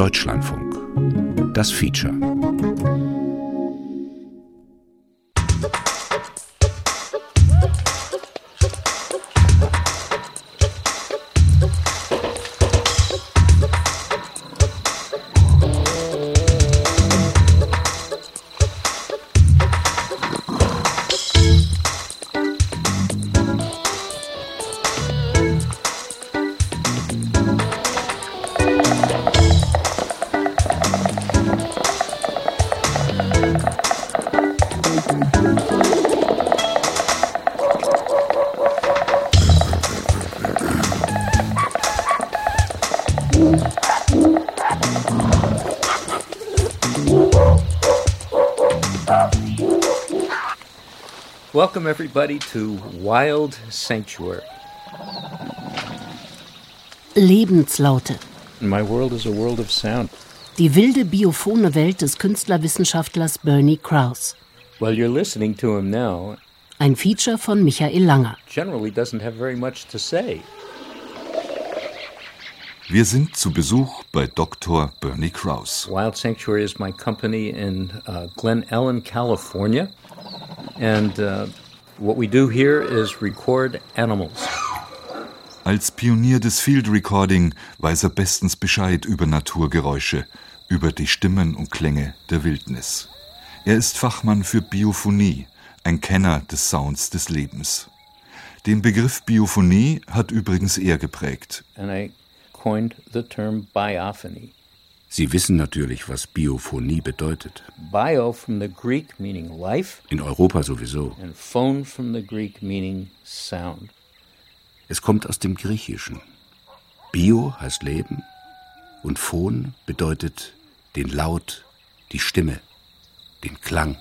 Deutschlandfunk. Das Feature. Welcome everybody to Wild Sanctuary. Lebenslaute. My world is a world of sound. Die wilde biophone Welt des Künstlerwissenschaftlers Bernie Krause. Well, you're listening to him now. Ein Feature von Michael Langer. Generally doesn't have very much to say. Wir sind zu Besuch bei Dr. Bernie Krause. Wild Sanctuary is my company in Glen Ellen, California. And what we do here is record animals. Als Pionier des Field Recording weiß er bestens Bescheid über Naturgeräusche, über die Stimmen und Klänge der Wildnis. Er ist Fachmann für Biophonie, ein Kenner des Sounds des Lebens. Den Begriff Biophonie hat übrigens er geprägt. And I coined the term biophony. Sie wissen natürlich, was Biophonie bedeutet. Bio from the Greek meaning life. In Europa sowieso. And phone from the Greek meaning sound. Es kommt aus dem Griechischen. Bio heißt Leben und Phon bedeutet den Laut, die Stimme, den Klang.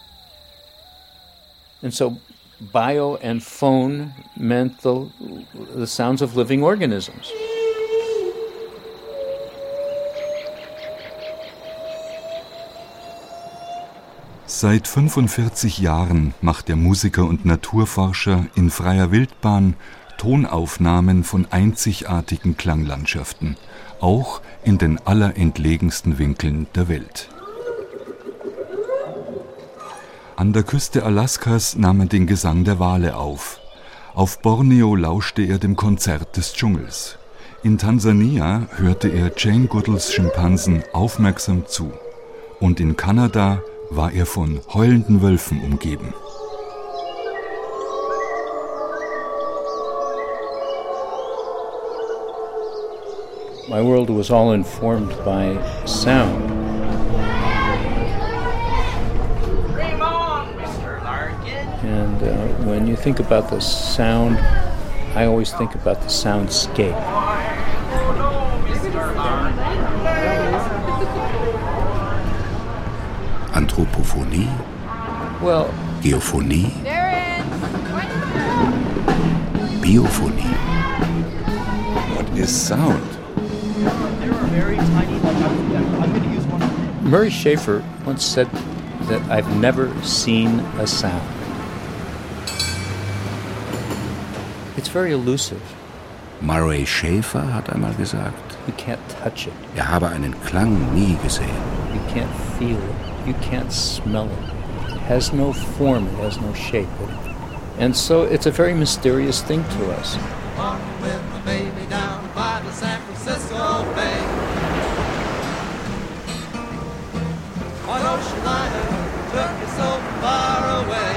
And so bio and phone meant the sounds of living organisms. Seit 45 Jahren macht der Musiker und Naturforscher in freier Wildbahn Tonaufnahmen von einzigartigen Klanglandschaften, auch in den allerentlegensten Winkeln der Welt. An der Küste Alaskas nahm er den Gesang der Wale auf. Auf Borneo lauschte er dem Konzert des Dschungels. In Tansania hörte er Jane Goodalls Schimpansen aufmerksam zu. Und in Kanada war er von heulenden Wölfen umgeben. My world was all informed by sound. Dream on, Mr. Larkin. And when you think about the sound, I always think about the soundscape. Oh no, Mr. Larkin. Anthropophonie, Well, Geophonie, Darren, Biophonie. What is sound? There are very tiny. I'm going to use one. Murray Schafer once said that I've never seen a sound. It's very elusive. Murray Schafer hat einmal gesagt, You can't touch it. er habe einen Klang nie gesehen. You can't feel it. You can't smell it. It has no form. It has no shape. And so it's a very mysterious thing to us. Walking with my baby down by the San Francisco Bay. One ocean liner took me so far away.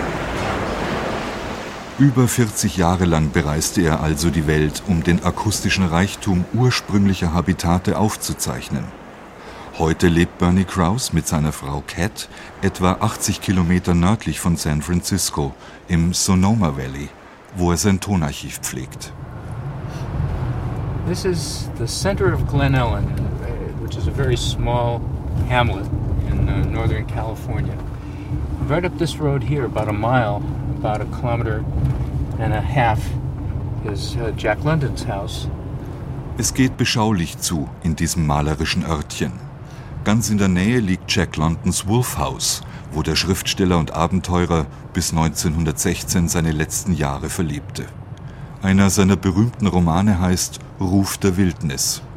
Über 40 Jahre lang bereiste er also die Welt, um den akustischen Reichtum ursprünglicher Habitate aufzuzeichnen. Heute lebt Bernie Krause mit seiner Frau Cat etwa 80 Kilometer nördlich von San Francisco im Sonoma Valley, wo er sein Tonarchiv pflegt. This is the center of Glen Ellen, which is a very small hamlet in northern California. Right up this road here, about a mile, about a kilometer and a half, is Jack London's house. Es geht beschaulich zu in diesem malerischen Örtchen. Ganz in der Nähe liegt Jack Londons Wolf House, wo der Schriftsteller und Abenteurer bis 1916 seine letzten Jahre verlebte. Einer seiner berühmten Romane heißt Ruf der Wildnis.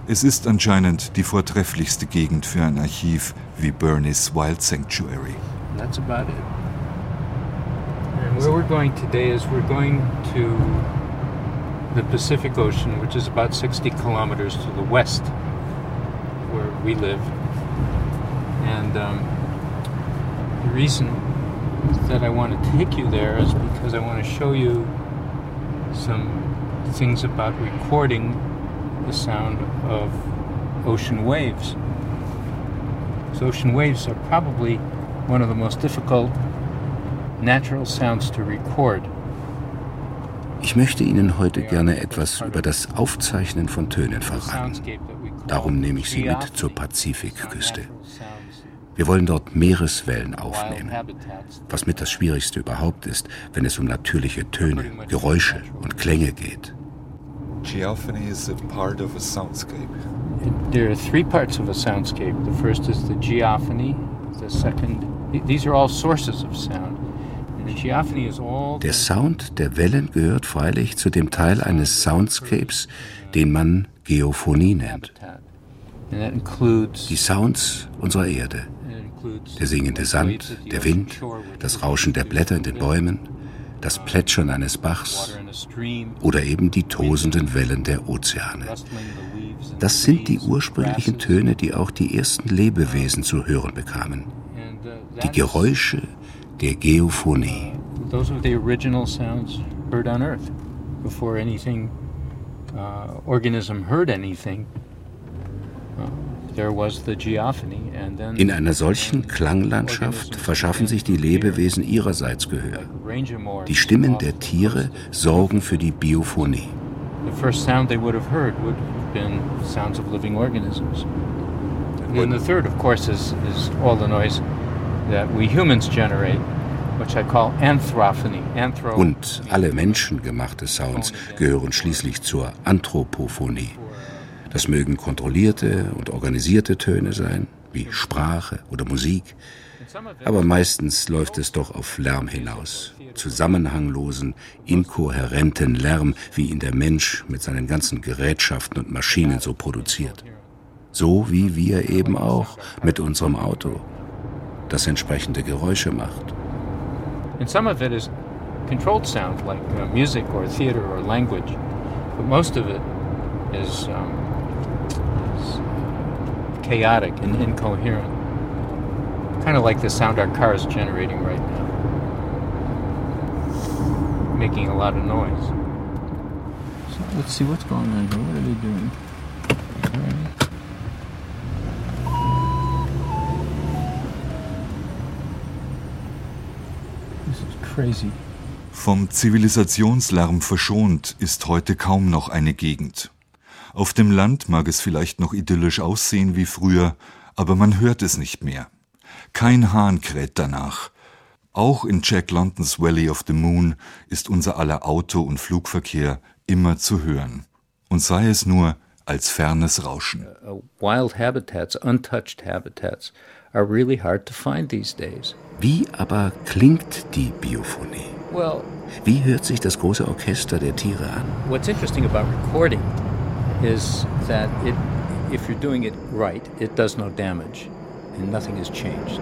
Es ist anscheinend die vortrefflichste Gegend für ein Archiv wie Bernie's Wild Sanctuary. That's about it. And where we're going today is we're going to the Pacific Ocean, which is about 60 kilometers to the west where we live. And the reason that I want to take you there is because I want to show you some things about recording the sound of ocean waves. So ocean waves are probably one of the most difficult natural sounds to record. Ich möchte Ihnen heute gerne etwas über das Aufzeichnen von Tönen verraten. Darum nehme ich Sie mit zur Pazifikküste. Wir wollen dort Meereswellen aufnehmen, was mit das Schwierigste überhaupt ist, wenn es um natürliche Töne, Geräusche und Klänge geht. Geophony is a part of a soundscape. There are three parts of a soundscape. The first is the geophony. The second, these are all sources of sound. And the geophony is all. Der Sound der Wellen gehört freilich zu dem Teil eines Soundscapes, den man Geophonie nennt. And that includes Die Sounds unserer Erde. Der singende Sand, der Wind, das Rauschen der Blätter in den Bäumen, das Plätschern eines Bachs oder eben die tosenden Wellen der Ozeane. Das sind die ursprünglichen Töne, die auch die ersten Lebewesen zu hören bekamen. Die Geräusche der Geophonie. Those are the original sounds heard on Earth before anything organism heard anything. In einer solchen Klanglandschaft verschaffen sich die Lebewesen ihrerseits Gehör. Die Stimmen der Tiere sorgen für die Biophonie. The first sound they would have heard would have been sounds of living organisms. And then the third, of course, is all the noise that we humans generate, which I call anthrophony. Und alle menschengemachte Sounds gehören schließlich zur Anthropophonie. Das mögen kontrollierte und organisierte Töne sein, wie Sprache oder Musik, aber meistens läuft es doch auf Lärm hinaus, zusammenhanglosen, inkohärenten Lärm, wie ihn der Mensch mit seinen ganzen Gerätschaften und Maschinen so produziert. So wie wir eben auch mit unserem Auto, das entsprechende Geräusche macht. And some of it is controlled sound, like music or theater or language, but most of it is chaotic and incoherent, kind of like the sound our car is generating right now, making a lot of noise. So let's see what's going on here. What are they doing? This is crazy. Vom Zivilisationslärm verschont ist heute kaum noch eine Gegend. Auf dem Land mag es vielleicht noch idyllisch aussehen wie früher, aber man hört es nicht mehr. Kein Hahn kräht danach. Auch in Jack Londons Valley of the Moon ist unser aller Auto- und Flugverkehr immer zu hören. Und sei es nur als fernes Rauschen. Wild habitats, untouched habitats, are really hard to find these days. Wie aber klingt die Biophonie? Well, wie hört sich das große Orchester der Tiere an? What's interesting about recording is that if you're doing it right, it does no damage and nothing has changed.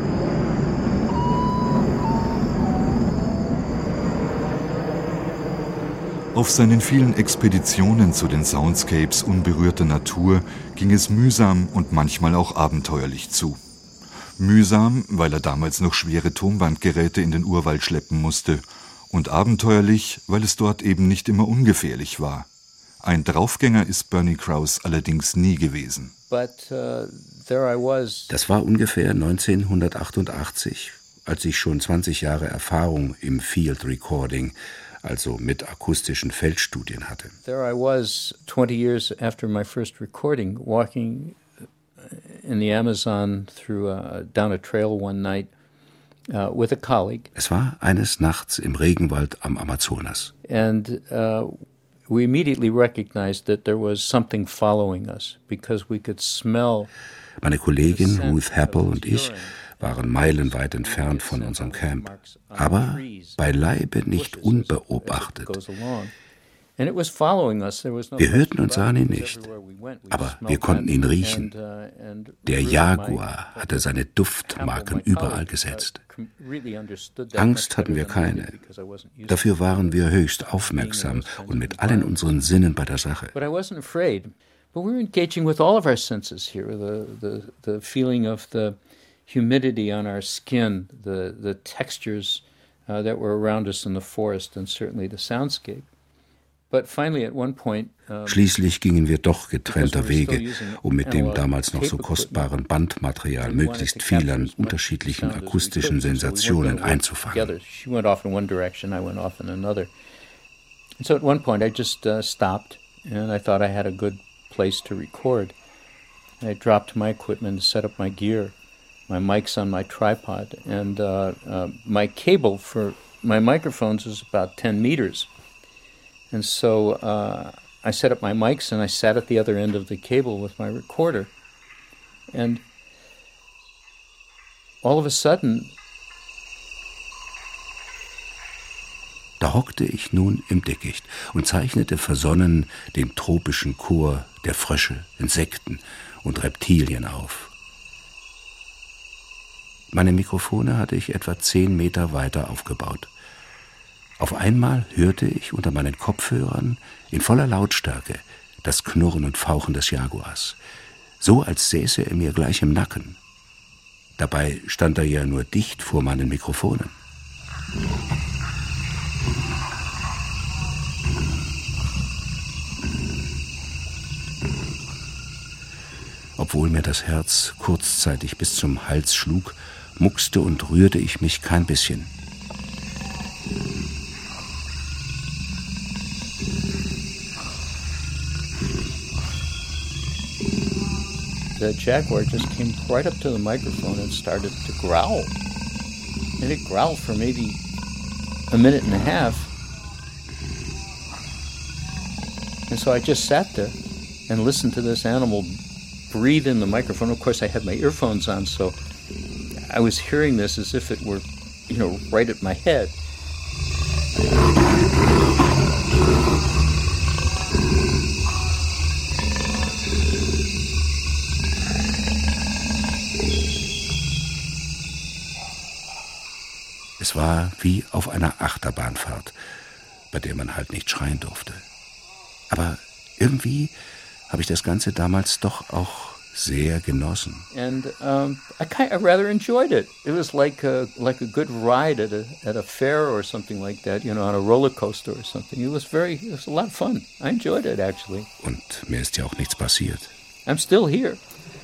Auf seinen vielen Expeditionen zu den Soundscapes unberührter Natur ging es mühsam und manchmal auch abenteuerlich zu. Mühsam, weil er damals noch schwere Tonbandgeräte in den Urwald schleppen musste, und abenteuerlich, weil es dort eben nicht immer ungefährlich war. Ein Draufgänger ist Bernie Krause allerdings nie gewesen. Das war ungefähr 1988, als ich schon 20 Jahre Erfahrung im Field Recording, also mit akustischen Feldstudien hatte. There I was 20 years after my first recording, walking in the Amazon down a trail one night with a colleague. Es war eines Nachts im Regenwald am Amazonas. And we immediately recognized that there was something following us because we could smell. Meine Kollegin Ruth Happel und ich waren meilenweit entfernt von unserem Camp, aber beileibe nicht unbeobachtet. Wir hörten und sahen ihn nicht, aber wir konnten ihn riechen. Der Jaguar hatte seine Duftmarken überall gesetzt. Angst hatten wir keine. Dafür waren wir höchst aufmerksam und mit allen unseren Sinnen bei der Sache. But we were engaging with all of our senses here, the feeling of the humidity on our skin, the textures that were around us in the forest, and certainly the soundscape. But finally at one point, Schließlich gingen wir doch getrennter Wege, um mit dem damals noch so kostbaren Bandmaterial möglichst viel an unterschiedlichen akustischen Sensationen einzufangen. She went off in one direction, I went off in another. And so at one point I just stopped, and I thought I had a good place to record. I dropped my equipment, set up my gear, my mic's on my tripod, and my cable for my microphones is about 10 meters. And so I set up my mics and I sat at the other end of the cable with my recorder. And all of a sudden, da hockte ich nun im Dickicht und zeichnete versonnen den tropischen Chor der Frösche, Insekten und Reptilien auf. Meine Mikrofone hatte ich etwa 10 Meter weiter aufgebaut. Auf einmal hörte ich unter meinen Kopfhörern in voller Lautstärke das Knurren und Fauchen des Jaguars, so als säße er mir gleich im Nacken. Dabei stand er ja nur dicht vor meinen Mikrofonen. Obwohl mir das Herz kurzzeitig bis zum Hals schlug, muckste und rührte ich mich kein bisschen. The jaguar just came right up to the microphone and started to growl. And it growled for maybe a minute and a half. And so I just sat there and listened to this animal breathe in the microphone. Of course, I had my earphones on, so I was hearing this as if it were, right at my head. Es war wie auf einer Achterbahnfahrt, bei der man halt nicht schreien durfte. Aber irgendwie habe ich das Ganze damals doch auch sehr genossen. And I rather enjoyed it. It was like a good ride at a fair or something like that, on a roller coaster or something. It was a lot of fun. I enjoyed it actually. Und mir ist ja auch nichts passiert. I'm still here.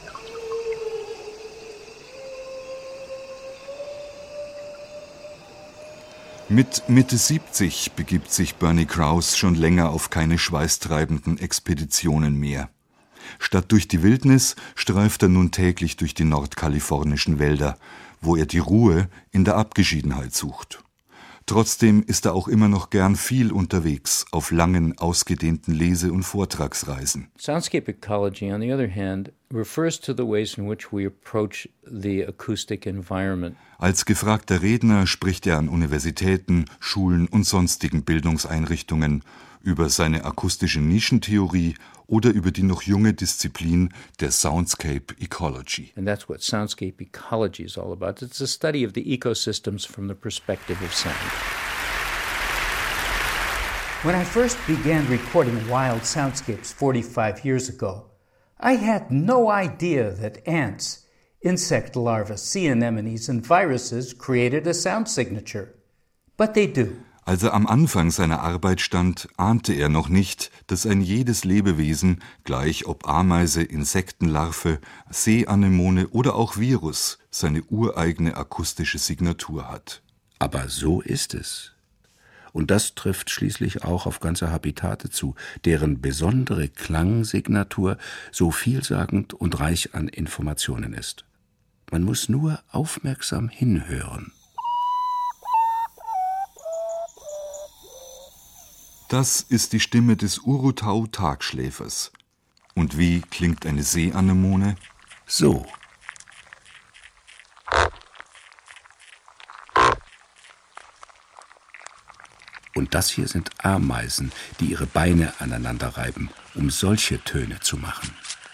Mit Mitte 70 begibt sich Bernie Krause schon länger auf keine schweißtreibenden Expeditionen mehr. Statt durch die Wildnis streift er nun täglich durch die nordkalifornischen Wälder, wo er die Ruhe in der Abgeschiedenheit sucht. Trotzdem ist er auch immer noch gern viel unterwegs auf langen, ausgedehnten Lese- und Vortragsreisen. Soundscape ecology, on the other hand, refers to the ways in which we approach the acoustic environment. Als gefragter Redner spricht er an Universitäten, Schulen und sonstigen Bildungseinrichtungen über seine akustische Nischentheorie oder über die noch junge Disziplin der Soundscape Ecology. And that's what soundscape ecology is all about. It's a study of the ecosystems from the perspective of sound. When I first began recording wild soundscapes 45 years ago, I had no idea that ants, insect larvae, sea anemones, and viruses created a sound signature. But they do. Als er am Anfang seiner Arbeit stand, ahnte er noch nicht, dass ein jedes Lebewesen, gleich ob Ameise, Insektenlarve, Seeanemone oder auch Virus, seine ureigene akustische Signatur hat. Aber so ist es. Und das trifft schließlich auch auf ganze Habitate zu, deren besondere Klangsignatur so vielsagend und reich an Informationen ist. Man muss nur aufmerksam hinhören. Das ist die Stimme des Urutau-Tagschläfers. Und wie klingt eine Seeanemone? So. Und das hier sind Ameisen, die ihre Beine aneinander reiben, um solche Töne zu machen.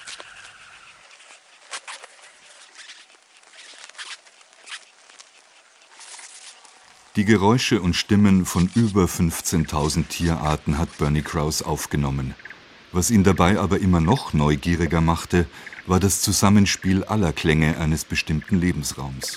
Die Geräusche und Stimmen von über 15.000 Tierarten hat Bernie Krause aufgenommen. Was ihn dabei aber immer noch neugieriger machte, war das Zusammenspiel aller Klänge eines bestimmten Lebensraums.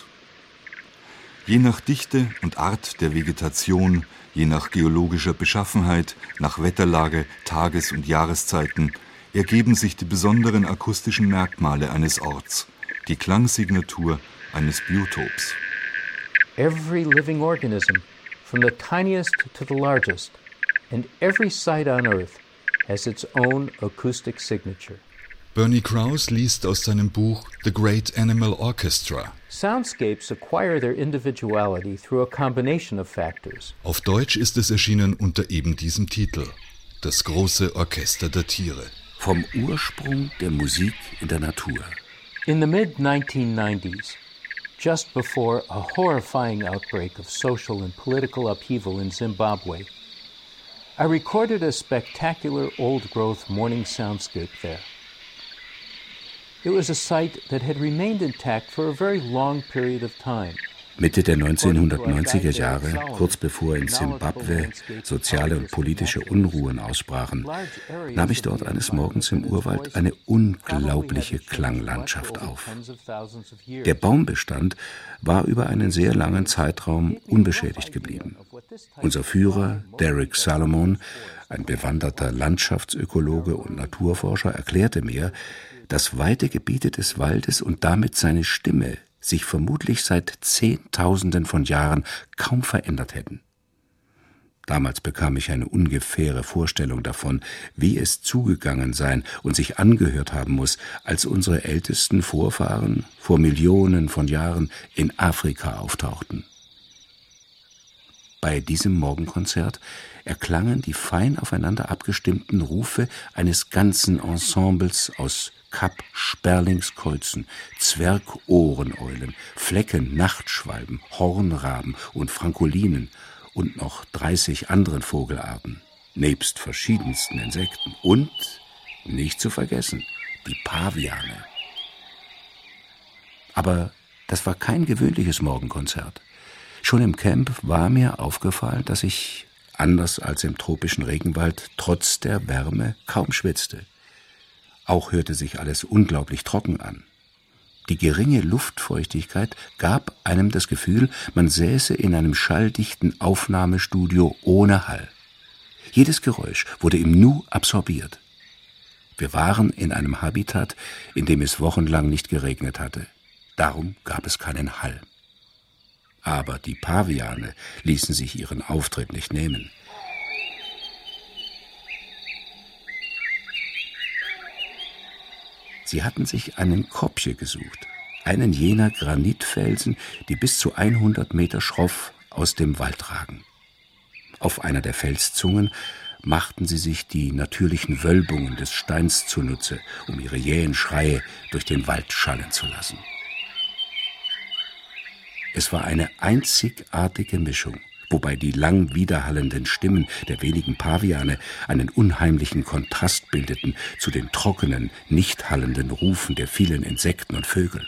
Je nach Dichte und Art der Vegetation, je nach geologischer Beschaffenheit, nach Wetterlage, Tages- und Jahreszeiten ergeben sich die besonderen akustischen Merkmale eines Orts, die Klangsignatur eines Biotops. Every living organism, from the tiniest to the largest, and every site on Earth has its own acoustic signature. Bernie Krause liest aus seinem Buch The Great Animal Orchestra. Soundscapes acquire their individuality through a combination of factors. Auf Deutsch ist es erschienen unter eben diesem Titel: Das große Orchester der Tiere. Vom Ursprung der Musik in der Natur. In the mid-1990s, just before a horrifying outbreak of social and political upheaval in Zimbabwe, I recorded a spectacular old-growth morning soundscape there. It was a site that had remained intact for a very long period of time. Mitte der 1990er Jahre, kurz bevor in Simbabwe soziale und politische Unruhen ausbrachen, nahm ich dort eines Morgens im Urwald eine unglaubliche Klanglandschaft auf. Der Baumbestand war über einen sehr langen Zeitraum unbeschädigt geblieben. Unser Führer, Derek Salomon, ein bewanderter Landschaftsökologe und Naturforscher, erklärte mir, dass weite Gebiete des Waldes und damit seine Stimme sich vermutlich seit Zehntausenden von Jahren kaum verändert hätten. Damals bekam ich eine ungefähre Vorstellung davon, wie es zugegangen sein und sich angehört haben muss, als unsere ältesten Vorfahren vor Millionen von Jahren in Afrika auftauchten. Bei diesem Morgenkonzert erklangen die fein aufeinander abgestimmten Rufe eines ganzen Ensembles aus Kap-Sperlingskreuzen, Zwergohreneulen, Flecken-Nachtschwalben, Hornraben und Frankolinen und noch 30 anderen Vogelarten, nebst verschiedensten Insekten und, nicht zu vergessen, die Paviane. Aber das war kein gewöhnliches Morgenkonzert. Schon im Camp war mir aufgefallen, dass ich, anders als im tropischen Regenwald, trotz der Wärme kaum schwitzte. Auch hörte sich alles unglaublich trocken an. Die geringe Luftfeuchtigkeit gab einem das Gefühl, man säße in einem schalldichten Aufnahmestudio ohne Hall. Jedes Geräusch wurde im Nu absorbiert. Wir waren in einem Habitat, in dem es wochenlang nicht geregnet hatte. Darum gab es keinen Hall. Aber die Paviane ließen sich ihren Auftritt nicht nehmen. Sie hatten sich einen Kopje gesucht, einen jener Granitfelsen, die bis zu 100 Meter schroff aus dem Wald ragen. Auf einer der Felszungen machten sie sich die natürlichen Wölbungen des Steins zunutze, um ihre jähen Schreie durch den Wald schallen zu lassen. Es war eine einzigartige Mischung, wobei die lang widerhallenden Stimmen der wenigen Paviane einen unheimlichen Kontrast bildeten zu den trockenen, nicht hallenden Rufen der vielen Insekten und Vögel.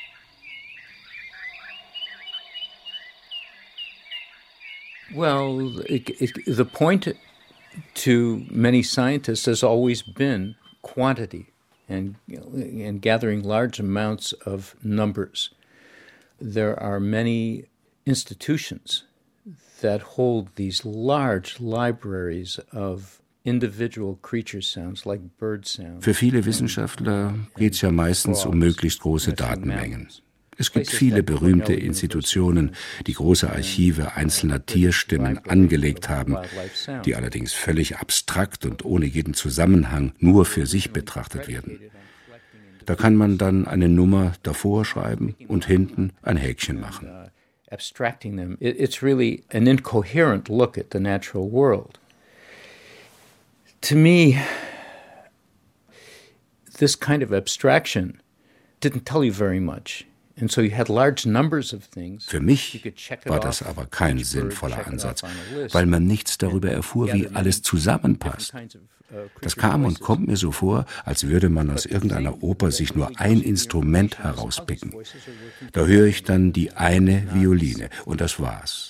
Well, the point to many scientists has always been quantity and gathering large amounts of numbers. There are many institutions that hold these large libraries of individual creature sounds like bird sounds. Für viele Wissenschaftler geht es ja meistens um möglichst große Datenmengen. Es gibt viele berühmte Institutionen, die große Archive einzelner Tierstimmen angelegt haben, die allerdings völlig abstrakt und ohne jeden Zusammenhang nur für sich betrachtet werden. Da kann man dann eine Nummer davor schreiben und hinten ein Häkchen machen. Abstracting them, it's really an incoherent look at the natural world. To me, this kind of abstraction didn't tell you very much. Für mich war das aber kein sinnvoller Ansatz, weil man nichts darüber erfuhr, wie alles zusammenpasst. Das kam und kommt mir so vor, als würde man aus irgendeiner Oper sich nur ein Instrument herauspicken. Da höre ich dann die eine Violine und das war's.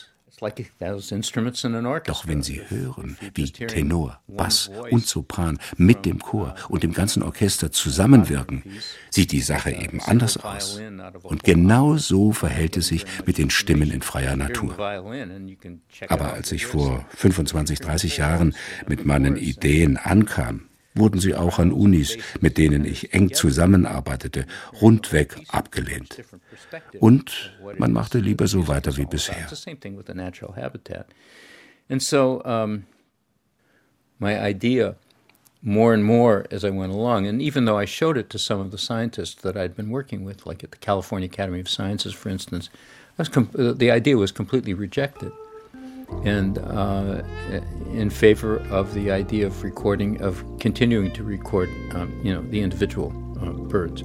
Doch wenn Sie hören, wie Tenor, Bass und Sopran mit dem Chor und dem ganzen Orchester zusammenwirken, sieht die Sache eben anders aus. Und genau so verhält es sich mit den Stimmen in freier Natur. Aber als ich vor 25, 30 Jahren mit meinen Ideen ankam, wurden sie auch an Unis, mit denen ich eng zusammenarbeitete, rundweg abgelehnt. Und man machte lieber so weiter wie bisher. And so my idea, more and more as I went along, and even though I showed it to some of the scientists that I'd been working with, like at the California Academy of Sciences, for instance, the idea was completely rejected. And in favor of the idea of recording, of continuing to record, the individual birds.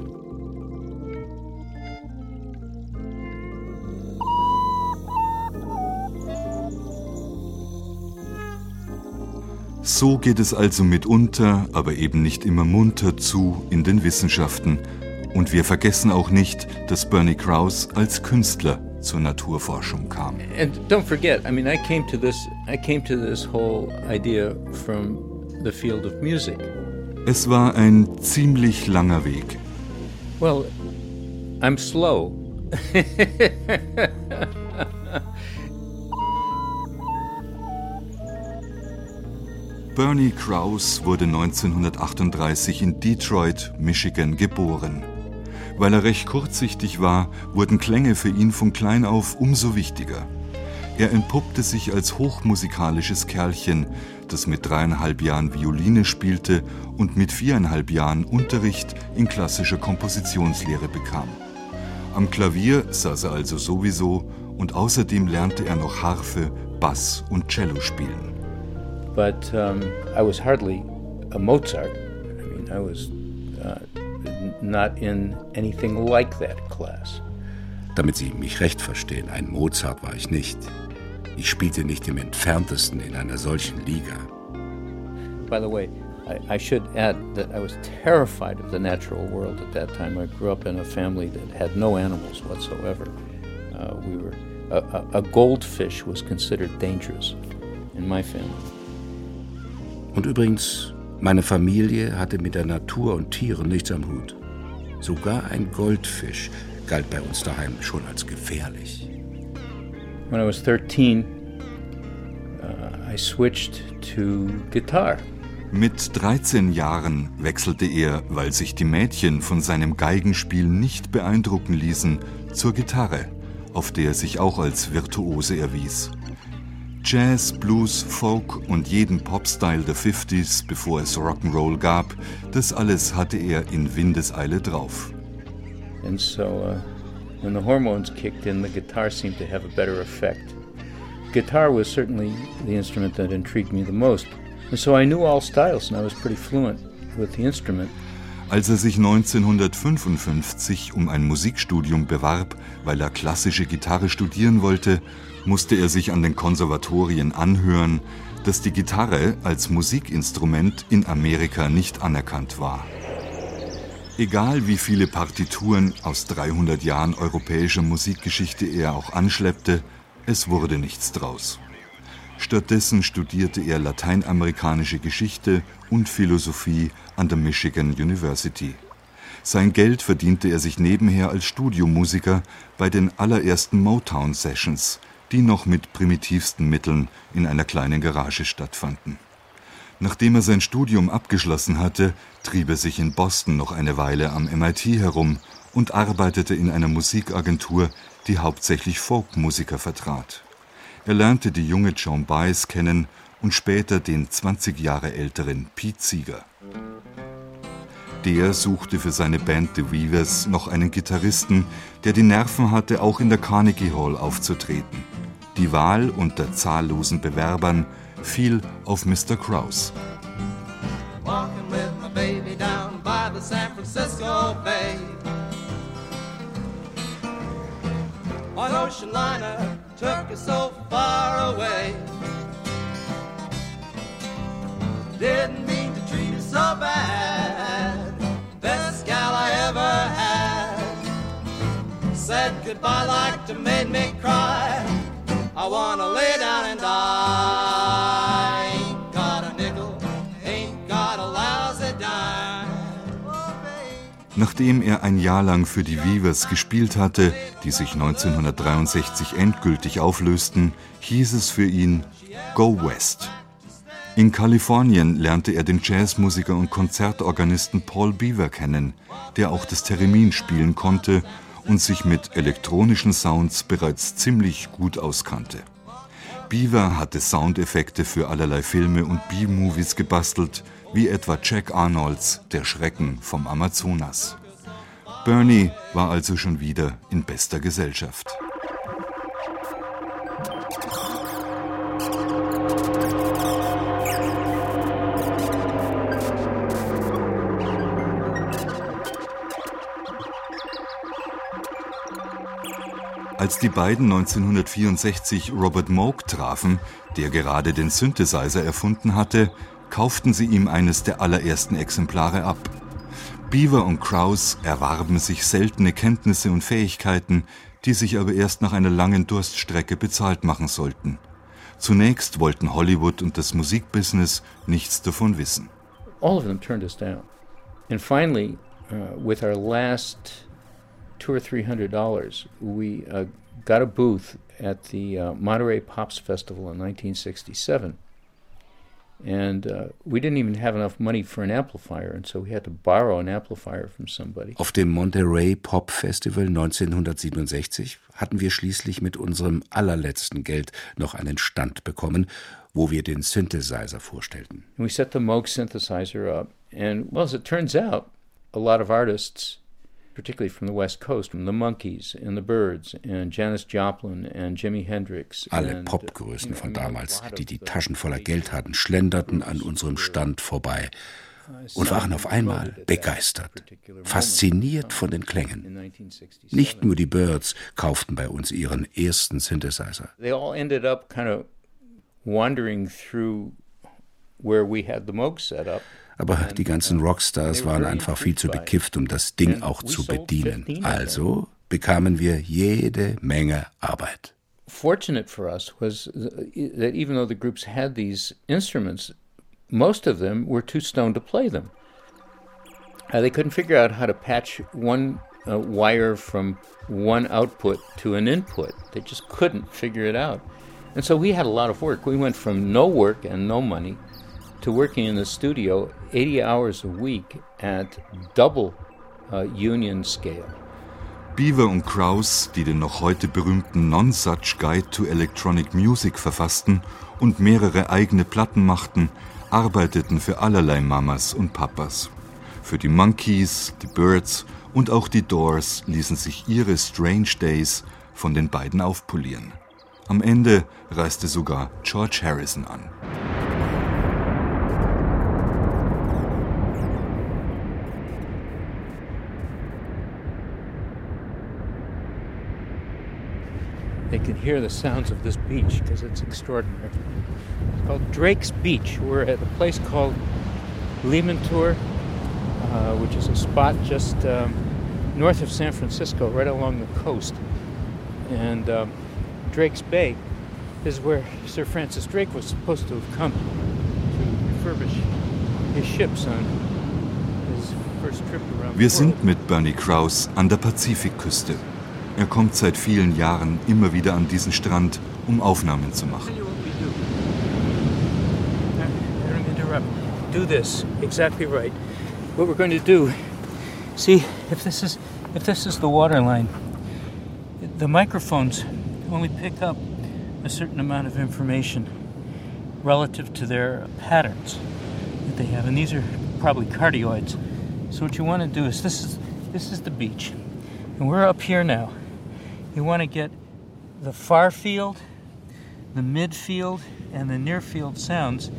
So geht es also mitunter, aber eben nicht immer munter zu in den Wissenschaften. Und wir vergessen auch nicht, dass Bernie Krause als Künstler zur Naturforschung kam. And don't forget, I came to this whole idea from the field of music. Es war ein ziemlich langer Weg. Well, I'm slow. Bernie Krause wurde 1938 in Detroit, Michigan, geboren. Weil er recht kurzsichtig war, wurden Klänge für ihn von klein auf umso wichtiger. Er entpuppte sich als hochmusikalisches Kerlchen, das mit 3,5 Jahren Violine spielte und mit 4,5 Jahren Unterricht in klassischer Kompositionslehre bekam. Am Klavier saß er also sowieso und außerdem lernte er noch Harfe, Bass und Cello spielen. But I was hardly a Mozart. I was not in anything like that class. Damit Sie mich recht verstehen, ein Mozart war ich nicht. Ich spielte nicht im Entferntesten in einer solchen Liga. By the way, I should add that I was terrified of the natural world at that time. I grew up in a family that had no animals whatsoever. A goldfish was considered dangerous in my family. Und übrigens, meine Familie hatte mit der Natur und Tieren nichts am Hut. Sogar ein Goldfisch galt bei uns daheim schon als gefährlich. When I was 13, I switched to guitar. Mit 13 Jahren wechselte er, weil sich die Mädchen von seinem Geigenspiel nicht beeindrucken ließen, zur Gitarre, auf der er sich auch als Virtuose erwies. Jazz, Blues, Folk und jeden Popstyle der 50s, bevor es Rock'n'Roll gab, das alles hatte er in Windeseile drauf. And so when the hormones kicked in, the guitar seemed to have a better effect. Guitar was certainly the instrument that intrigued me the most. And so I knew all styles and I was pretty fluent with the instrument. Als er sich 1955 um ein Musikstudium bewarb, weil er klassische Gitarre studieren wollte, musste er sich an den Konservatorien anhören, dass die Gitarre als Musikinstrument in Amerika nicht anerkannt war. Egal wie viele Partituren aus 300 Jahren europäischer Musikgeschichte er auch anschleppte, es wurde nichts draus. Stattdessen studierte er lateinamerikanische Geschichte und Philosophie an der Michigan University. Sein Geld verdiente er sich nebenher als Studiomusiker bei den allerersten Motown-Sessions, die noch mit primitivsten Mitteln in einer kleinen Garage stattfanden. Nachdem er sein Studium abgeschlossen hatte, trieb er sich in Boston noch eine Weile am MIT herum und arbeitete in einer Musikagentur, die hauptsächlich Folkmusiker vertrat. Er lernte die junge Joan Baez kennen und später den 20 Jahre älteren Pete Seeger. Der suchte für seine Band The Weavers noch einen Gitarristen, der die Nerven hatte, auch in der Carnegie Hall aufzutreten. Die Wahl unter zahllosen Bewerbern fiel auf Mr. Krause. Walking with my baby down by the San Francisco Bay. ocean liner took us so far away. Didn't mean to treat us so bad. Best gal I ever had. Said goodbye like to made me cry. I wanna lay down and die. Ain't got a nickel, ain't got a lousy dime. Nachdem er ein Jahr lang für die Weavers gespielt hatte, die sich 1963 endgültig auflösten, hieß es für ihn Go West. In Kalifornien lernte er den Jazzmusiker und Konzertorganisten Paul Beaver kennen, der auch das Theremin spielen konnte und sich mit elektronischen Sounds bereits ziemlich gut auskannte. Beaver hatte Soundeffekte für allerlei Filme und B-Movies gebastelt, wie etwa Jack Arnolds Der Schrecken vom Amazonas. Bernie war also schon wieder in bester Gesellschaft. Als die beiden 1964 Robert Moog trafen, der gerade den Synthesizer erfunden hatte, kauften sie ihm eines der allerersten Exemplare ab. Beaver und Krause erwarben sich seltene Kenntnisse und Fähigkeiten, die sich aber erst nach einer langen Durststrecke bezahlt machen sollten. Zunächst wollten Hollywood und das Musikbusiness nichts davon wissen. All of them turned us down. And finally, with our last $200 or $300, we got a booth at the Monterey Pops Festival in 1967. And we didn't even have enough money for an amplifier, and so we had to borrow an amplifier from somebody. Auf dem Monterey Pop Festival 1967 hatten wir schließlich mit unserem allerletzten Geld noch einen Stand bekommen, wo wir den Synthesizer vorstellten. And we set the Moog synthesizer up, and well, as it turns out, a lot of artists, particularly from the West Coast, from the Monkees and the Byrds and Janis Joplin and Jimi Hendrix. Alle Popgrößen von damals, die Taschen voller Geld hatten, schlenderten an unserem Stand vorbei und waren auf einmal begeistert, fasziniert von den Klängen. Nicht nur die Byrds kauften bei uns ihren ersten Synthesizer. They all ended up kind of wandering through where we had the Moog set up. Aber die ganzen Rockstars waren einfach viel zu bekifft, um das Ding auch zu bedienen. Also bekamen wir jede Menge Arbeit. Fortunate for us was that even though the groups had these instruments, most of them were too stoned to play them. They couldn't figure out how to patch one wire from one output to an input. They just couldn't figure it out. And so we had a lot of work. We went from no work and no money to working in the studio 80 hours a week at double union scale. Beaver und Krause, die den noch heute berühmten Non-Such Guide to Electronic Music verfassten und mehrere eigene Platten machten, arbeiteten für allerlei Mamas und Papas. Für die Monkees, die Byrds und auch die Doors ließen sich ihre Strange Days von den beiden aufpolieren. Am Ende reiste sogar George Harrison an. They can hear the sounds of this beach because it's extraordinary. It's called Drake's Beach. We're at a place called Limantour, which is a spot just north of San Francisco, right along the coast. And Drake's Bay is where Sir Francis Drake was supposed to have come to refurbish his ships on his first trip around the world. Wir sind mit Bernie Krause an der Pazifikküste. Er kommt seit vielen Jahren immer wieder an diesen Strand, um Aufnahmen zu machen. Do this exactly right. What we're going to do, see if this is the water line. The microphones only pick up a certain amount of information relative to their patterns that they have, and these are probably cardioids. So what you want to do is this is the beach, and we're up here now. You want to get the far field, the mid field, and the near field sounds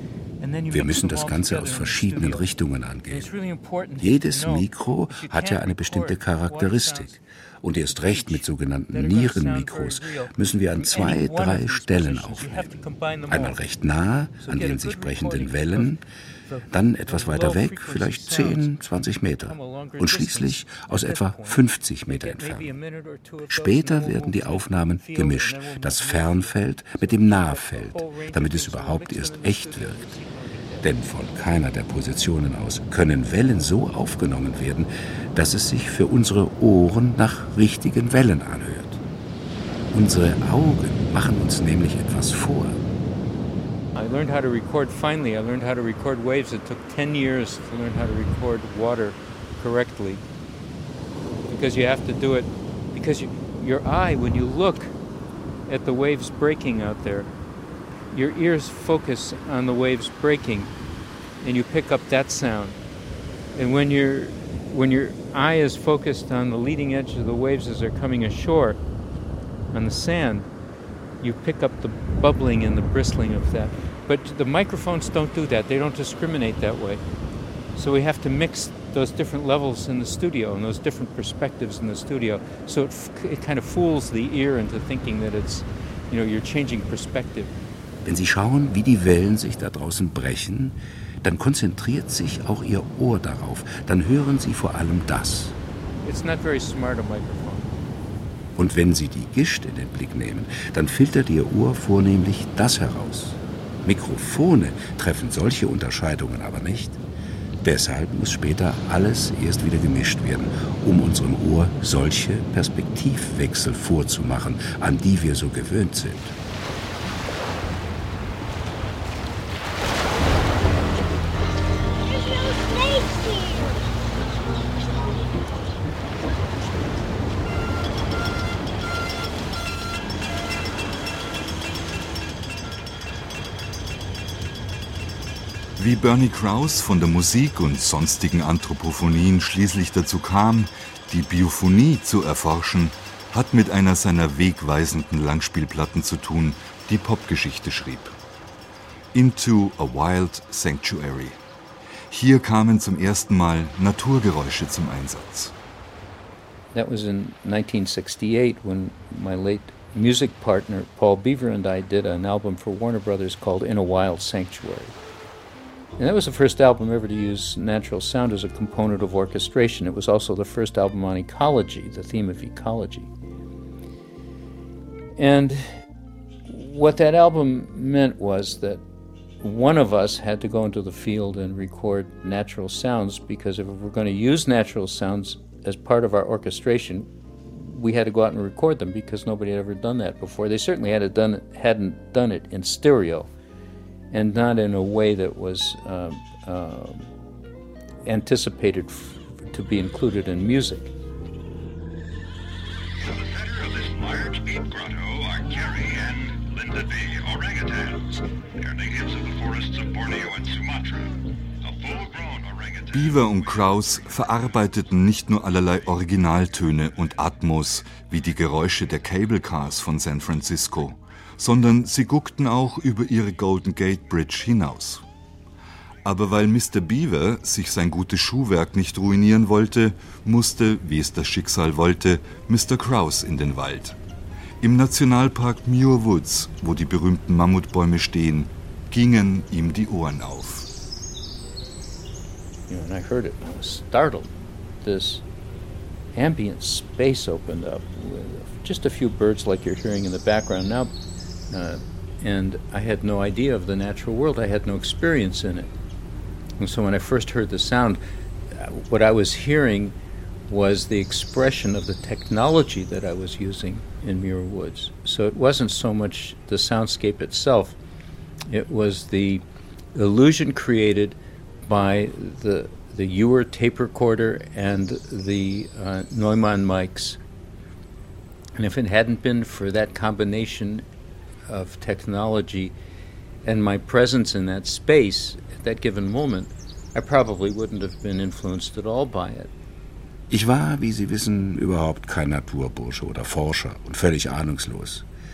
Wir müssen das Ganze aus verschiedenen Richtungen angehen. Jedes Mikro hat ja eine bestimmte Charakteristik. Und erst recht mit sogenannten Nierenmikros müssen wir an 2, 3 Stellen aufnehmen. Einmal recht nah an den sich brechenden Wellen, dann etwas weiter weg, vielleicht 10, 20 Meter und schließlich aus etwa 50 Meter Entfernung. Später werden die Aufnahmen gemischt, das Fernfeld mit dem Nahfeld, damit es überhaupt erst echt wirkt. Denn von keiner der Positionen aus können Wellen so aufgenommen werden, dass es sich für unsere Ohren nach richtigen Wellen anhört. Unsere Augen machen uns nämlich etwas vor. I learned how to record finally. I learned how to record waves. It took 10 years to learn how to record water correctly. Because you have to do it, because your eye, when you look at the waves breaking out there, your ears focus on the waves breaking and you pick up that sound. And when your eye is focused on the leading edge of the waves as they're coming ashore on the sand, you pick up the bubbling and the bristling of that. But the microphones don't do that. They don't discriminate that way. So we have to mix those different levels in the studio and those different perspectives in the studio. So it kind of fools the ear into thinking that it's, you're changing perspective. Wenn Sie schauen, wie die Wellen sich da draußen brechen, dann konzentriert sich auch Ihr Ohr darauf. Dann hören Sie vor allem das. It's not very smart, a microphone. Und wenn Sie die Gischt in den Blick nehmen, dann filtert Ihr Ohr vornehmlich das heraus. Mikrofone treffen solche Unterscheidungen aber nicht. Deshalb muss später alles erst wieder gemischt werden, um unserem Ohr solche Perspektivwechsel vorzumachen, an die wir so gewöhnt sind. Wie Bernie Krause von der Musik und sonstigen Anthropophonien schließlich dazu kam, die Biophonie zu erforschen, hat mit einer seiner wegweisenden Langspielplatten zu tun, die Popgeschichte schrieb. Into a Wild Sanctuary. Hier kamen zum ersten Mal Naturgeräusche zum Einsatz. That was in 1968 when my late music partner Paul Beaver and I did an album for Warner Brothers called In a Wild Sanctuary. And that was the first album ever to use natural sound as a component of orchestration. It was also the first album on ecology, the theme of ecology. And what that album meant was that one of us had to go into the field and record natural sounds, because if we were going to use natural sounds as part of our orchestration, we had to go out and record them, because nobody had ever done that before. They certainly hadn't done it in stereo, and not in a way that was anticipated to be included in music. In the center of this large ape grotto are Keri and Linda V, orangutans. They're natives of the forests of Borneo and Sumatra. A full-grown orangutan. Beaver und Krause verarbeiteten nicht nur allerlei Originaltöne und Atmos wie die Geräusche der Cable Cars von San Francisco, sondern sie guckten auch über ihre Golden Gate Bridge hinaus. Aber weil Mr. Beaver sich sein gutes Schuhwerk nicht ruinieren wollte, musste, wie es das Schicksal wollte, Mr. Krause in den Wald. Im Nationalpark Muir Woods, wo die berühmten Mammutbäume stehen, gingen ihm die Ohren auf. And I heard it and I was startled. This ambient space opened up with just a few birds like you're hearing in the background now. And I had no idea of the natural world. I had no experience in it. And so when I first heard the sound, what I was hearing was the expression of the technology that I was using in Muir Woods. So it wasn't so much the soundscape itself, it was the illusion created by the Uher tape recorder and the Neumann mics. And if it hadn't been for that combination of technology and my presence in that space at that given moment, I probably wouldn't have been influenced at all by it. Ich war, wie Sie wissen, überhaupt kein Naturbursche oder Forscher und völlig ahnungslos.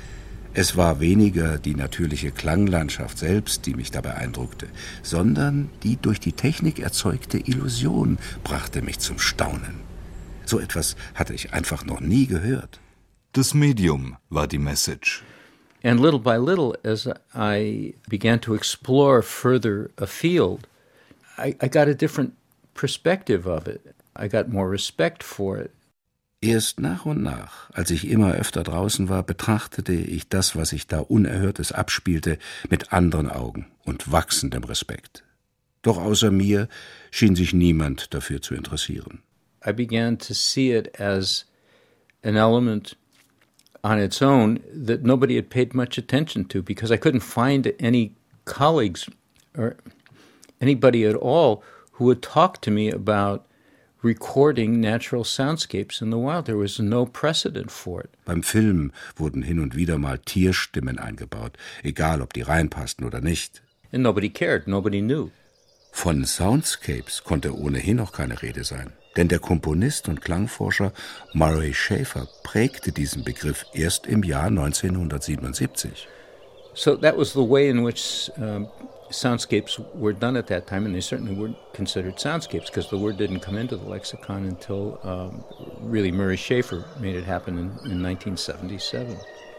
Es war weniger die natürliche Klanglandschaft selbst, die mich da beeindruckte, sondern die durch die Technik erzeugte Illusion brachte mich zum Staunen. So etwas hatte ich einfach noch nie gehört. Das Medium war die Message. And little by little, as I began to explore further afield, I got a different perspective of it. I got more respect for it. Erst nach und nach, als ich immer öfter draußen war, betrachtete ich das, was sich da Unerhörtes abspielte, mit anderen Augen und wachsendem Respekt. Doch außer mir schien sich niemand dafür zu interessieren. I began to see it as an element on its own that nobody had paid much attention to, because I couldn't find any colleagues or anybody at all who would talk to me about recording natural soundscapes in the wild. There was no precedent for it. Beim Film wurden hin und wieder mal Tierstimmen eingebaut, egal ob die reinpassten oder nicht. And nobody cared, nobody knew. Von Soundscapes konnte ohnehin noch keine Rede sein, denn der Komponist und Klangforscher Murray Schafer prägte diesen Begriff erst im Jahr 1977. So that was the way in which soundscapes were done at that time, and they certainly weren't considered soundscapes because the word didn't come into the lexicon until really Murray Schafer made it happen in 1977.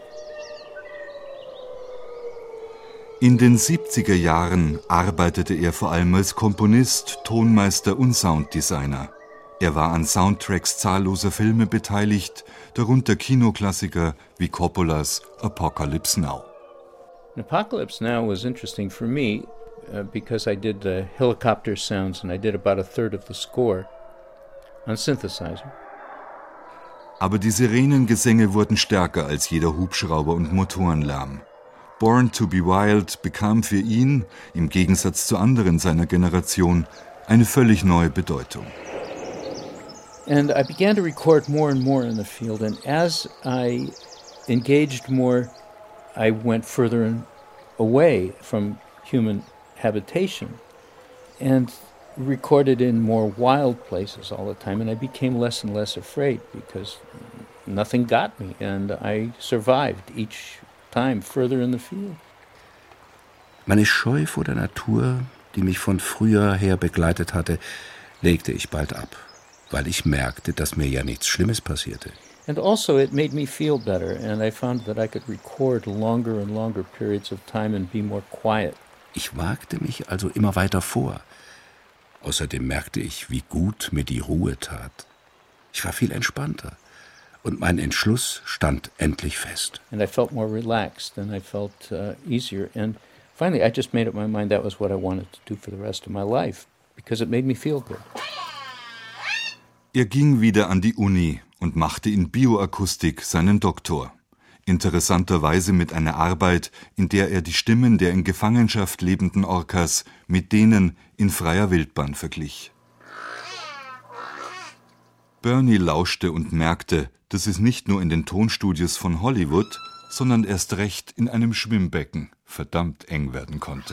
In den 70er Jahren arbeitete er vor allem als Komponist, Tonmeister und Sounddesigner. Er war an Soundtracks zahlloser Filme beteiligt, darunter Kinoklassiker wie Coppolas Apocalypse Now. Apocalypse Now was interesting for me because I did the helicopter sounds and I did about a third of the score on synthesizer. Aber die Sirenengesänge wurden stärker als jeder Hubschrauber und Motorenlärm. Born to be Wild bekam für ihn, im Gegensatz zu anderen seiner Generation, eine völlig neue Bedeutung. And I began to record more and more in the field, and as I engaged more, I went further and away from human habitation and recorded in more wild places all the time, and I became less and less afraid because nothing got me, and I survived each time further in the field. Meine Scheu vor der Natur, die mich von früher her begleitet hatte, legte ich bald ab, weil ich merkte, dass mir ja nichts Schlimmes passierte. And also it made me feel better, and I found that I could record longer and longer periods of time and be more quiet. Ich wagte mich also immer weiter vor. Außerdem merkte ich, wie gut mir die Ruhe tat. Ich war viel entspannter. Und mein Entschluss stand endlich fest. And I felt more relaxed and I felt easier. And finally I just made up my mind that was what I wanted to do for the rest of my life, because it made me feel good. Er ging wieder an die Uni und machte in Bioakustik seinen Doktor. Interessanterweise mit einer Arbeit, in der er die Stimmen der in Gefangenschaft lebenden Orcas mit denen in freier Wildbahn verglich. Bernie lauschte und merkte, dass es nicht nur in den Tonstudios von Hollywood, sondern erst recht in einem Schwimmbecken verdammt eng werden konnte.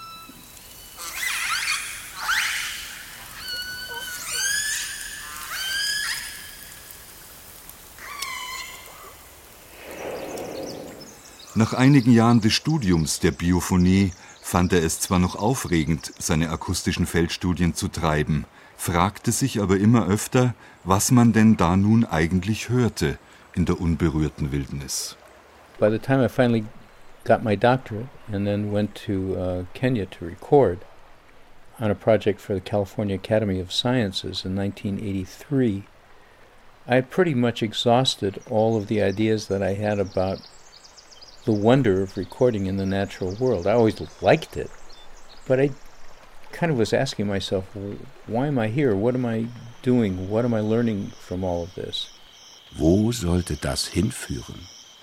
Nach einigen Jahren des Studiums der Biophonie fand er es zwar noch aufregend, seine akustischen Feldstudien zu treiben, fragte sich aber immer öfter, was man denn da nun eigentlich hörte in der unberührten Wildnis. By the time I finally got my doctorate and then went to Kenya to record on a project for the California Academy of Sciences in 1983, I had pretty much exhausted all of the ideas that I had about the wonder of recording in the natural world. I always liked it, but I kind of was asking myself, why am I here? What am I doing? What am I learning from all of this? Wo sollte das hinführen?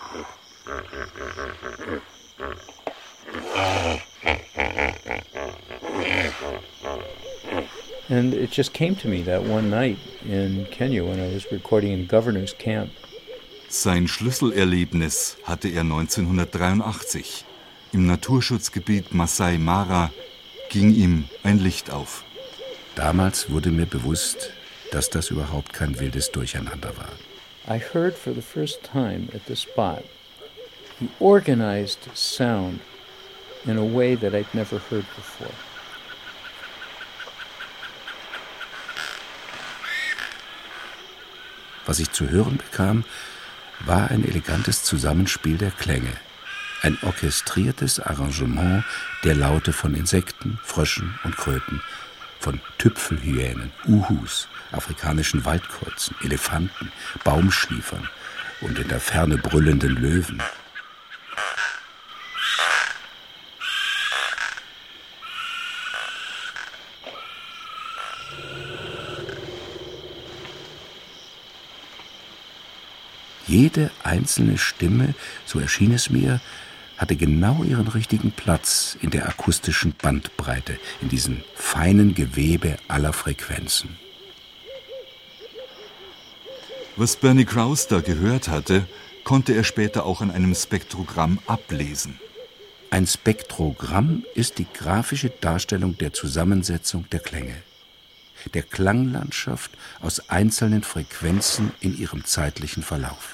And it just came to me that one night in Kenya when I was recording in Governor's Camp. Sein Schlüsselerlebnis hatte er 1983. Im Naturschutzgebiet Masai Mara ging ihm ein Licht auf. Damals wurde mir bewusst, dass das überhaupt kein wildes Durcheinander war. I heard for the first time at the spot He organized sound in a way that I'd never heard before. Was ich zu hören bekam, war ein elegantes Zusammenspiel der Klänge. Ein orchestriertes Arrangement der Laute von Insekten, Fröschen und Kröten, von Tüpfelhyänen, Uhus, afrikanischen Waldkreuzen, Elefanten, Baumschliefern und in der Ferne brüllenden Löwen. Jede einzelne Stimme, so erschien es mir, hatte genau ihren richtigen Platz in der akustischen Bandbreite, in diesem feinen Gewebe aller Frequenzen. Was Bernie Krause da gehört hatte, konnte er später auch an einem Spektrogramm ablesen. Ein Spektrogramm ist die grafische Darstellung der Zusammensetzung der Klänge, der Klanglandschaft aus einzelnen Frequenzen in ihrem zeitlichen Verlauf.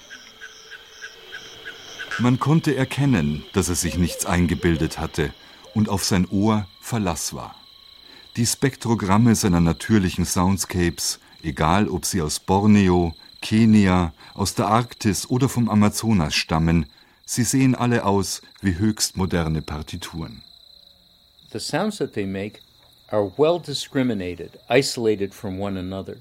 Man konnte erkennen, dass er sich nichts eingebildet hatte und auf sein Ohr Verlass war. Die Spektrogramme seiner natürlichen Soundscapes, egal ob sie aus Borneo, Kenia, aus der Arktis oder vom Amazonas stammen, sie sehen alle aus wie höchst moderne Partituren. The sounds that they make are well discriminated, isolated from one another,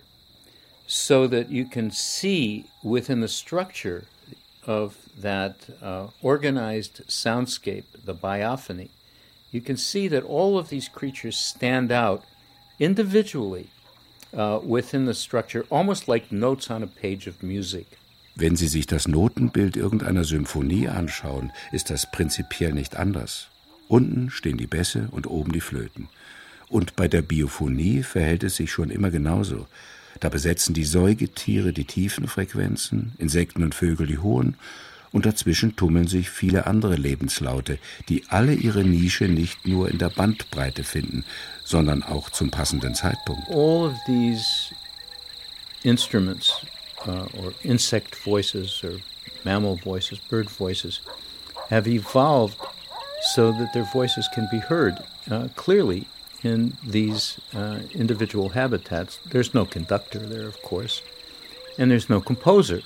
so that you can see within the structure of that organized soundscape, the biophony, you can see that all of these creatures stand out individually within the structure, almost like notes on a page of music. Wenn Sie sich das Notenbild irgendeiner Symphonie anschauen, ist das prinzipiell nicht anders. Unten stehen die Bässe und oben die Flöten. Und bei der Biophonie verhält es sich schon immer genauso. Da besetzen die Säugetiere die tiefen Frequenzen, Insekten und Vögel die hohen, und dazwischen tummeln sich viele andere Lebenslaute, die alle ihre Nische nicht nur in der Bandbreite finden, sondern auch zum passenden Zeitpunkt. All of these instruments, or insect voices, or mammal voices, bird voices, have evolved so that their voices can be heard clearly in these individual habitats. There's no conductor there, of course, and there's no composer.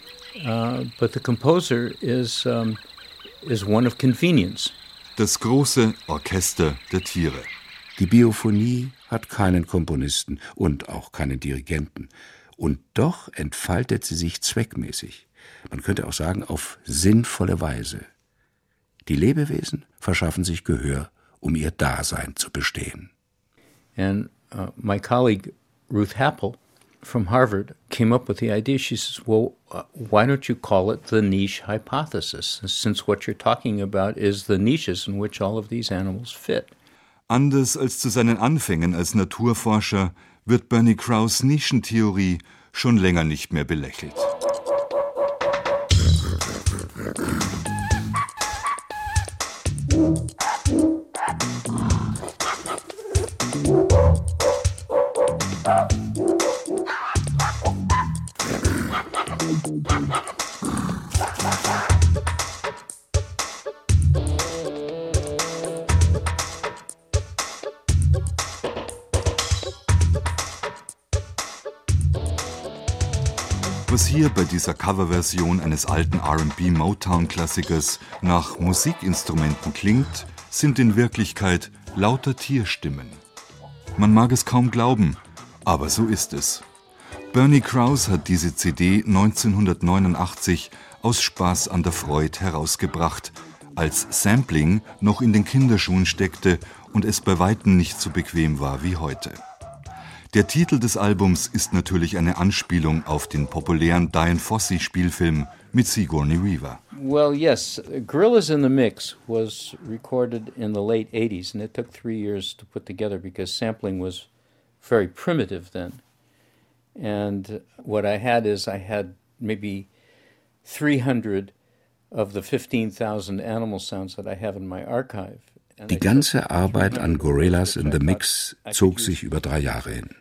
But the composer is one of convenience. Das große Orchester der Tiere. Die Biophonie hat keinen Komponisten und auch keinen Dirigenten. Und doch entfaltet sie sich zweckmäßig. Man könnte auch sagen, auf sinnvolle Weise. Die Lebewesen verschaffen sich Gehör, um ihr Dasein zu bestehen. And my colleague Ruth Happel from Harvard came up with the idea. She says, well, why don't you call it the niche hypothesis, since what you're talking about is the niches in which all of these animals fit. Anders als zu seinen Anfängen als Naturforscher wird Bernie Krause' Nischentheorie schon länger nicht mehr belächelt. Was hier bei dieser Coverversion eines alten R&B-Motown-Klassikers nach Musikinstrumenten klingt, sind in Wirklichkeit lauter Tierstimmen. Man mag es kaum glauben, aber so ist es. Bernie Krause hat diese CD 1989 aus Spaß an der Freude herausgebracht, als Sampling noch in den Kinderschuhen steckte und es bei weitem nicht so bequem war wie heute. Der Titel des Albums ist natürlich eine Anspielung auf den populären Dian Fossey-Spielfilm mit Sigourney Weaver. Well, yes, Gorillas in the Mix was recorded in the late 80s, and it took 3 years to put together because sampling was very primitive then. And what I had maybe 300 of the 15,000 animal sounds that I have in my archive. Die ganze Arbeit an Gorillas in the Mix zog sich über 3 Jahre hin.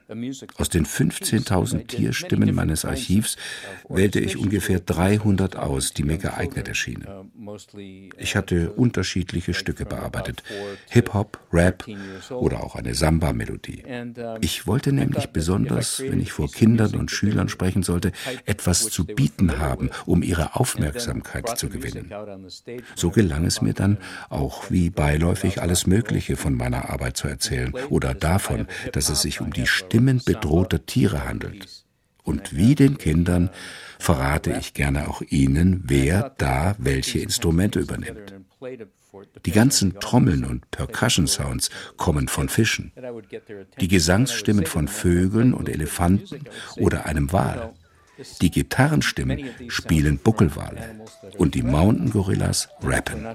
Aus den 15.000 Tierstimmen meines Archivs wählte ich ungefähr 300 aus, die mir geeignet erschienen. Ich hatte unterschiedliche Stücke bearbeitet, Hip-Hop, Rap oder auch eine Samba-Melodie. Ich wollte nämlich besonders, wenn ich vor Kindern und Schülern sprechen sollte, etwas zu bieten haben, um ihre Aufmerksamkeit zu gewinnen. So gelang es mir dann, auch wie beiläufig alles Mögliche von meiner Arbeit zu erzählen oder davon, dass es sich um die Stimmen bedrohter Tiere handelt. Und wie den Kindern verrate ich gerne auch ihnen, wer da welche Instrumente übernimmt. Die ganzen Trommeln und Percussion-Sounds kommen von Fischen. Die Gesangsstimmen von Vögeln und Elefanten oder einem Wal. Die Gitarrenstimmen spielen Buckelwale und die Mountain Gorillas rappen.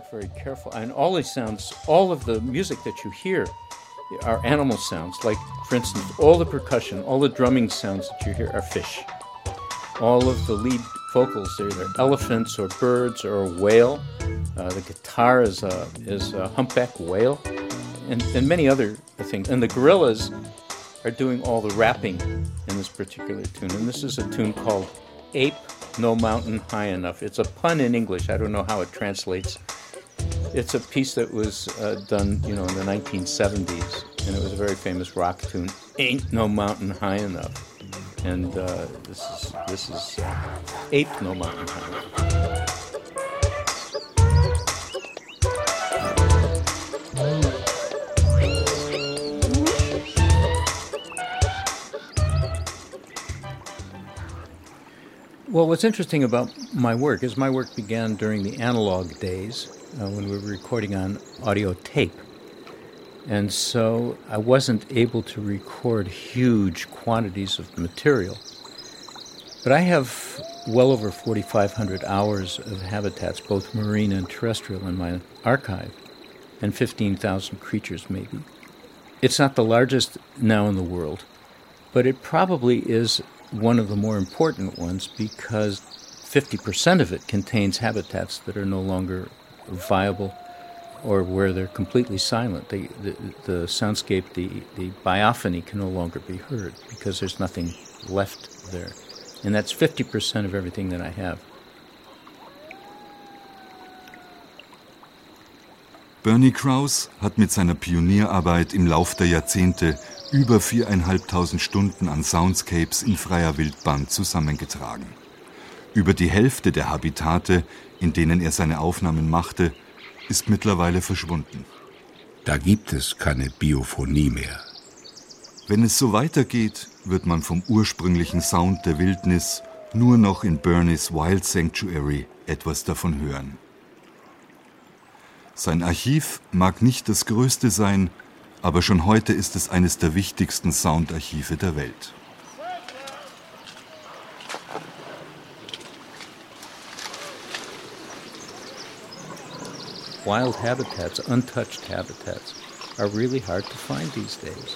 Are animal sounds, like, for instance, all the percussion, all the drumming sounds that you hear are fish. All of the lead vocals, they're either elephants or birds or a whale. The guitar is a humpback whale, and many other things. And the gorillas are doing all the rapping in this particular tune. And this is a tune called Ape No Mountain High Enough. It's a pun in English. I don't know how it translates. It's a piece that was done, in the 1970s, and it was a very famous rock tune. Ain't no mountain high enough, and this is Ape No Mountain High Enough. Well, what's interesting about my work is my work began during the analog days when we were recording on audio tape. And so I wasn't able to record huge quantities of material. But I have well over 4,500 hours of habitats, both marine and terrestrial, in my archive, and 15,000 creatures maybe. It's not the largest now in the world, but it probably is one of the more important ones because 50% of it contains habitats that are no longer viable or where they're completely silent. The soundscape, the biophony can no longer be heard because there's nothing left there. And that's 50% of everything that I have. Bernie Krause hat mit seiner Pionierarbeit im Lauf der Jahrzehnte über 4.500 Stunden an Soundscapes in freier Wildbahn zusammengetragen. Über die Hälfte der Habitate, in denen er seine Aufnahmen machte, ist mittlerweile verschwunden. Da gibt es keine Biophonie mehr. Wenn es so weitergeht, wird man vom ursprünglichen Sound der Wildnis nur noch in Bernies Wild Sanctuary etwas davon hören. Sein Archiv mag nicht das größte sein, aber schon heute ist es eines der wichtigsten Soundarchive der Welt. Wild habitats, untouched habitats, are really hard to find these days.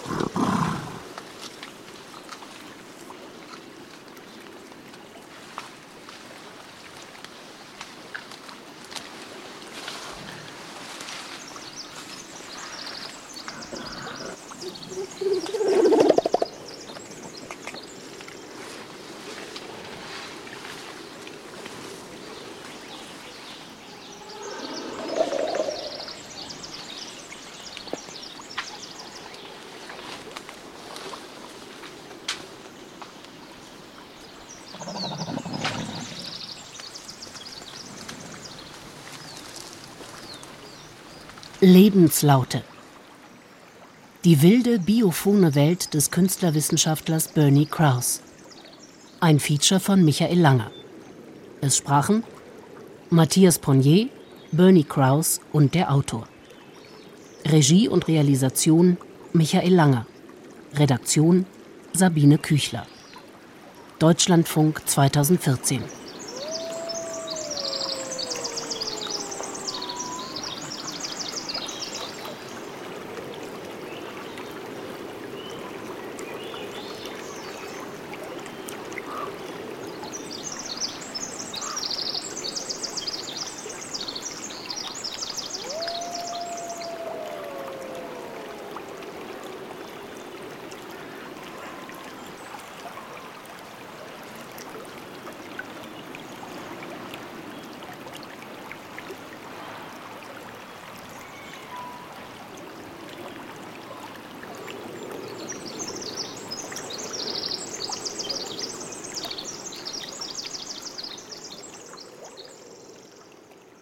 Lebenslaute. Die wilde, biophone Welt des Künstlerwissenschaftlers Bernie Krause. Ein Feature von Michael Langer. Es sprachen Matthias Ponnier, Bernie Krause und der Autor. Regie und Realisation Michael Langer. Redaktion Sabine Küchler. Deutschlandfunk 2014.